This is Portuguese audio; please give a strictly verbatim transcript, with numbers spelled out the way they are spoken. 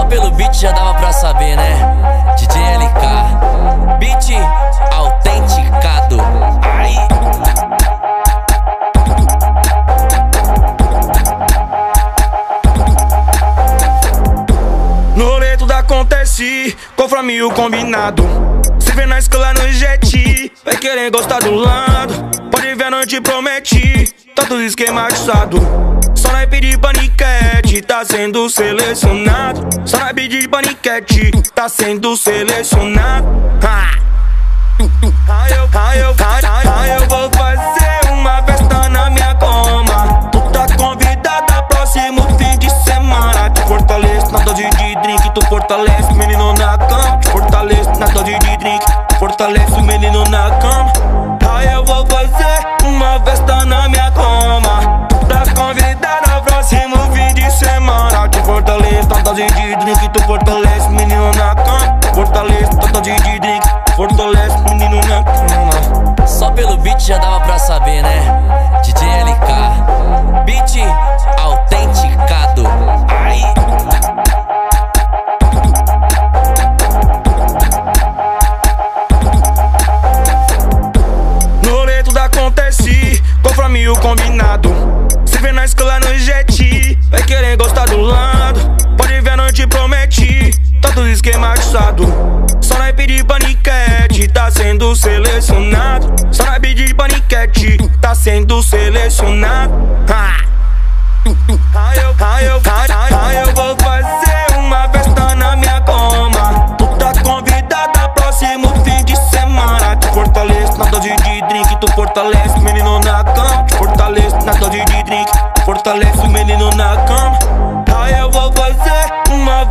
Só pelo beat já dava pra saber, né? D J L K, beat autenticado. Ai. No rolê tudo acontece, conforme o combinado. Se vê na escola no jet, vai querer gostar do lado. Pode ver, não te prometi, tá tudo esquematizado. Só naipe de paniquete, tá sendo selecionado. Só naipe de paniquete, tá sendo selecionado. Ah, eu, ah, eu, ah, ah, eu vou fazer uma festa na minha cama. Tu tá convidada, próximo fim de semana. Te fortalece na dose de drink, tu fortalece o menino na cama. Te fortalece na dose de drink, tu fortalece o menino na cama. Ah, eu vou fazer uma festa na minha cama. Tu tá convidada, próximo fim de semana. Te fortalece na dose de drink, tu fortalece o menino na cama. Fortalece na dose de drink, fortalece o menino na cama. Só pelo beat já dava pra saber, né? D J L K, beat autenticado. Ai. No rolê tudo acontece, conforme o combinado. Se vê na escola no jet, vai querer gostar do lado. Pode ver, não te prometi, tá tudo esquematizado. Só naipe de paniquete, tá sendo selecionado. Só naipe de paniquete, tá sendo selecionado. Ah, ah, eu, ah, eu, ah, ah, eu vou fazer uma festa na minha cama. Tu tá convidada, próximo fim de semana. Te fortalece na dose de drink, tu fortalece o menino na cama. Te fortalece na dose de drink, tu fortalece o menino na cama. Ah, eu vou fazer uma